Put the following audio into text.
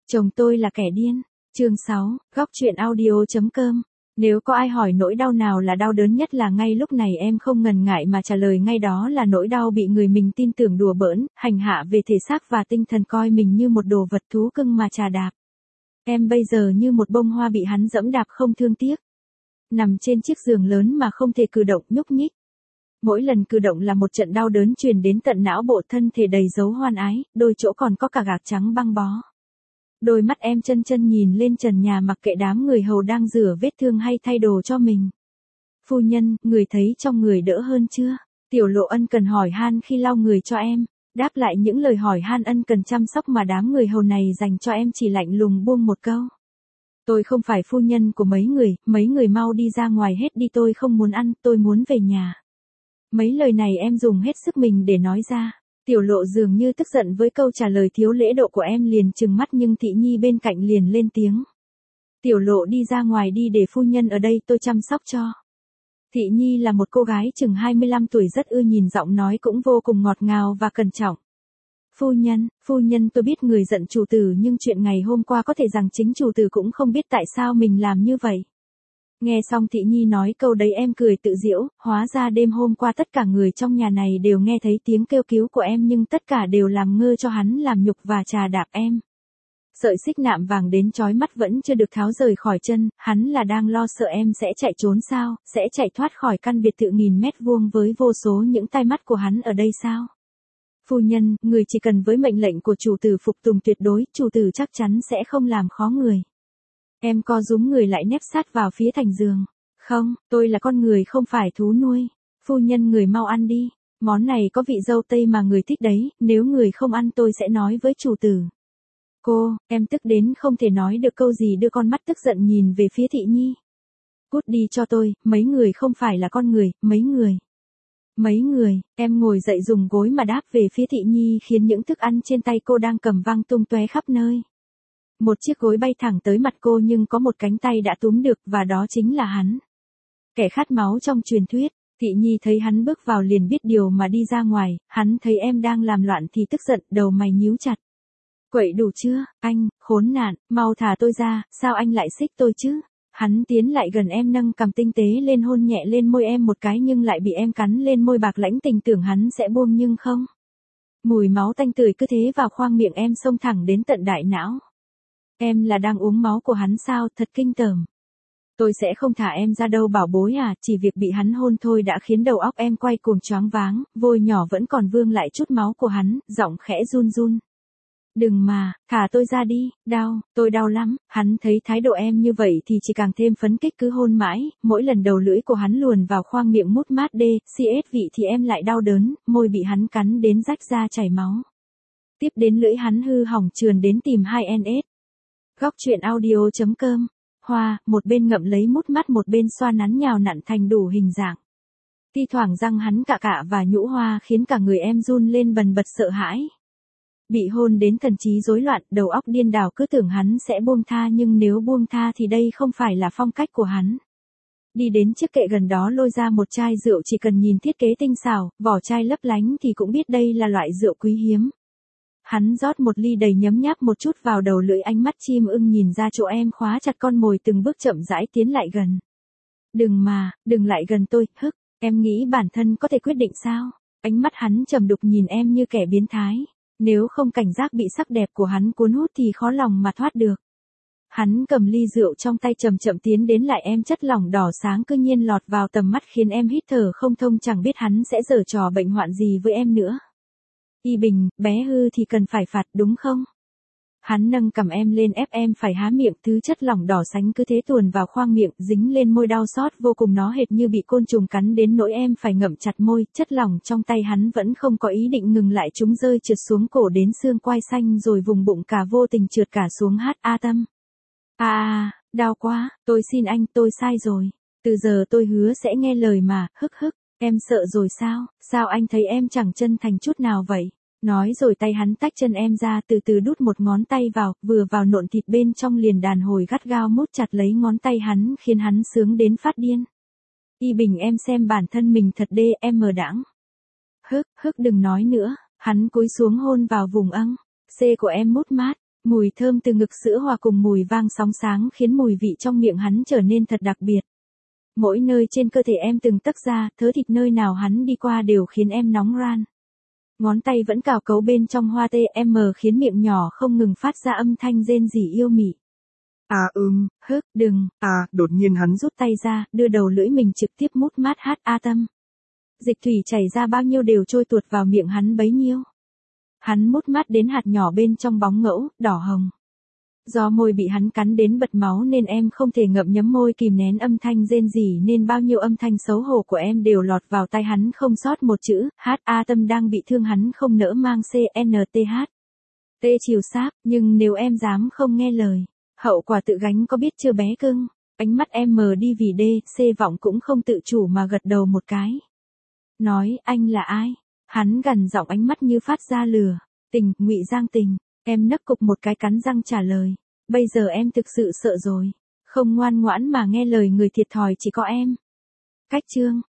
Chồng tôi là kẻ điên. Chương 6, góc truyện audio.com. Nếu có ai hỏi nỗi đau nào là đau đớn nhất là ngay lúc này em không ngần ngại mà trả lời ngay đó là nỗi đau bị người mình tin tưởng đùa bỡn, hành hạ về thể xác và tinh thần, coi mình như một đồ vật thú cưng mà chà đạp. Em bây giờ như một bông hoa bị hắn dẫm đạp không thương tiếc. Nằm trên chiếc giường lớn mà không thể cử động nhúc nhích. Mỗi lần cử động là một trận đau đớn truyền đến tận não bộ, thân thể đầy dấu hoan ái, đôi chỗ còn có cả gạc trắng băng bó. Đôi mắt em chân chân nhìn lên trần nhà mặc kệ đám người hầu đang rửa vết thương hay thay đồ cho mình. Phu nhân, người thấy trong người đỡ hơn chưa? Tiểu Lộ ân cần hỏi han khi lau người cho em. Đáp lại những lời hỏi han ân cần chăm sóc mà đám người hầu này dành cho em chỉ lạnh lùng buông một câu. Tôi không phải phu nhân của mấy người mau đi ra ngoài hết đi, tôi không muốn ăn, tôi muốn về nhà. Mấy lời này em dùng hết sức mình để nói ra. Tiểu Lộ dường như tức giận với câu trả lời thiếu lễ độ của em, liền trừng mắt, nhưng Thị Nhi bên cạnh liền lên tiếng. Tiểu Lộ đi ra ngoài đi, để phu nhân ở đây tôi chăm sóc cho. Thị Nhi là một cô gái chừng 25 tuổi, rất ưa nhìn, giọng nói cũng vô cùng ngọt ngào và cẩn trọng. Phu nhân tôi biết người giận chủ tử, nhưng chuyện ngày hôm qua có thể rằng chính chủ tử cũng không biết tại sao mình làm như vậy. Nghe xong Thị Nhi nói câu đấy em cười tự giễu, hóa ra đêm hôm qua tất cả người trong nhà này đều nghe thấy tiếng kêu cứu của em, nhưng tất cả đều làm ngơ cho hắn làm nhục và chà đạp em. Sợi xích nạm vàng đến chói mắt vẫn chưa được tháo rời khỏi chân, hắn là đang lo sợ em sẽ chạy trốn sao, sẽ chạy thoát khỏi căn biệt thự 1000 mét vuông với vô số những tai mắt của hắn ở đây sao? Phu nhân, người chỉ cần với mệnh lệnh của chủ tử phục tùng tuyệt đối, chủ tử chắc chắn sẽ không làm khó người. Em co rúm người lại nép sát vào phía thành giường. Không, tôi là con người không phải thú nuôi. Phu nhân, người mau ăn đi. Món này có vị dâu tây mà người thích đấy, nếu người không ăn tôi sẽ nói với chủ tử. Cô, em tức đến không thể nói được câu gì, đưa con mắt tức giận nhìn về phía Thị Nhi. Cút đi cho tôi, mấy người không phải là con người, mấy người, em ngồi dậy dùng gối mà đáp về phía Thị Nhi, khiến những thức ăn trên tay cô đang cầm văng tung tóe khắp nơi. Một chiếc gối bay thẳng tới mặt cô, nhưng có một cánh tay đã túm được, và đó chính là hắn. Kẻ khát máu trong truyền thuyết. Thị Nhi thấy hắn bước vào liền biết điều mà đi ra ngoài, hắn thấy em đang làm loạn thì tức giận, đầu mày nhíu chặt. Quậy đủ chưa, anh, khốn nạn, mau thả tôi ra, sao anh lại xích tôi chứ? Hắn tiến lại gần em, nâng cằm tinh tế lên, hôn nhẹ lên môi em một cái, nhưng lại bị em cắn lên môi bạc lãnh, tình tưởng hắn sẽ buông nhưng không. Mùi máu tanh tưởi cứ thế vào khoang miệng em, xông thẳng đến tận đại não. Em là đang uống máu của hắn sao, thật kinh tởm. Tôi sẽ không thả em ra đâu bảo bối à, chỉ việc bị hắn hôn thôi đã khiến đầu óc em quay cuồng choáng váng, vôi nhỏ vẫn còn vương lại chút máu của hắn, giọng khẽ run run. Đừng mà, thả tôi ra đi, đau, tôi đau lắm. Hắn thấy thái độ em như vậy thì chỉ càng thêm phấn kích, cứ hôn mãi, mỗi lần đầu lưỡi của hắn luồn vào khoang miệng mút mát CS vị thì em lại đau đớn, môi bị hắn cắn đến rách ra chảy máu. Tiếp đến lưỡi hắn hư hỏng trườn đến tìm 2NS. Góc truyện audio.com. Hoa, một bên ngậm lấy mút mắt, một bên xoa nắn nhào nặn thành đủ hình dạng. Thi thoảng răng hắn cạ cạ và nhũ hoa khiến cả người em run lên bần bật sợ hãi. Bị hôn đến thần trí rối loạn, đầu óc điên đảo, cứ tưởng hắn sẽ buông tha, nhưng nếu buông tha thì đây không phải là phong cách của hắn. Đi đến chiếc kệ gần đó lôi ra một chai rượu, chỉ cần nhìn thiết kế tinh xảo, vỏ chai lấp lánh thì cũng biết đây là loại rượu quý hiếm. Hắn rót một ly đầy, nhấm nháp một chút vào đầu lưỡi, ánh mắt chim ưng nhìn ra chỗ em khóa chặt con mồi, từng bước chậm rãi tiến lại gần. Đừng lại gần tôi, hức, em nghĩ bản thân có thể quyết định sao? Ánh mắt hắn trầm đục nhìn em như kẻ biến thái. Nếu không cảnh giác bị sắc đẹp của hắn cuốn hút thì khó lòng mà thoát được. Hắn cầm ly rượu trong tay chậm chậm tiến đến lại em, chất lỏng đỏ sáng cứ nhiên lọt vào tầm mắt khiến em hít thở không thông, chẳng biết hắn sẽ giở trò bệnh hoạn gì với em nữa. Y Bình, bé hư thì cần phải phạt đúng không? Hắn nâng cằm em lên ép em phải há miệng, thứ chất lỏng đỏ sánh cứ thế tuồn vào khoang miệng, dính lên môi đau xót vô cùng, nó hệt như bị côn trùng cắn đến nỗi em phải ngậm chặt môi, chất lỏng trong tay hắn vẫn không có ý định ngừng lại, chúng rơi trượt xuống cổ đến xương quai xanh rồi vùng bụng cả, vô tình trượt cả xuống Tâm. Đau quá, tôi xin anh, tôi sai rồi. Từ giờ tôi hứa sẽ nghe lời mà, hức, em sợ rồi sao, sao anh thấy em chẳng chân thành chút nào vậy? Nói rồi tay hắn tách chân em ra, từ từ đút một ngón tay vào, vừa vào nộn thịt bên trong liền đàn hồi gắt gao mút chặt lấy ngón tay hắn, khiến hắn sướng đến phát điên. Y Bình, em xem bản thân mình thật đê, em mờ đãng. Hức, đừng nói nữa. Hắn cúi xuống hôn vào vùng C của em mút mát. Mùi thơm từ ngực sữa hòa cùng mùi vang sóng sáng khiến mùi vị trong miệng hắn trở nên thật đặc biệt. Mỗi nơi trên cơ thể em từng tấc da, thớ thịt nơi nào hắn đi qua đều khiến em nóng ran. Ngón tay vẫn cào cấu bên trong hoa TM khiến miệng nhỏ không ngừng phát ra âm thanh rên rỉ yêu mị. Đừng. Đột nhiên hắn rút tay ra, đưa đầu lưỡi mình trực tiếp mút mát Tâm. Dịch thủy chảy ra bao nhiêu đều trôi tuột vào miệng hắn bấy nhiêu. Hắn mút mát đến hạt nhỏ bên trong bóng ngẫu, đỏ hồng. Do môi bị hắn cắn đến bật máu nên em không thể ngậm nhấm môi kìm nén âm thanh rên rỉ nên bao nhiêu âm thanh xấu hổ của em đều lọt vào tai hắn không sót một chữ. Tâm đang bị thương hắn không nỡ mang CNTH. T chiều sáp, nhưng nếu em dám không nghe lời, hậu quả tự gánh có biết chưa bé cưng. Ánh mắt em mờ đi vì C vọng cũng không tự chủ mà gật đầu một cái. Nói anh là ai? Hắn gằn giọng ánh mắt như phát ra lửa. Tình, Ngụy Giang Tình. Em nấc cục một cái cắn răng trả lời. Bây giờ em thực sự sợ rồi. Không ngoan ngoãn mà nghe lời người thiệt thòi chỉ có em. Cách chương.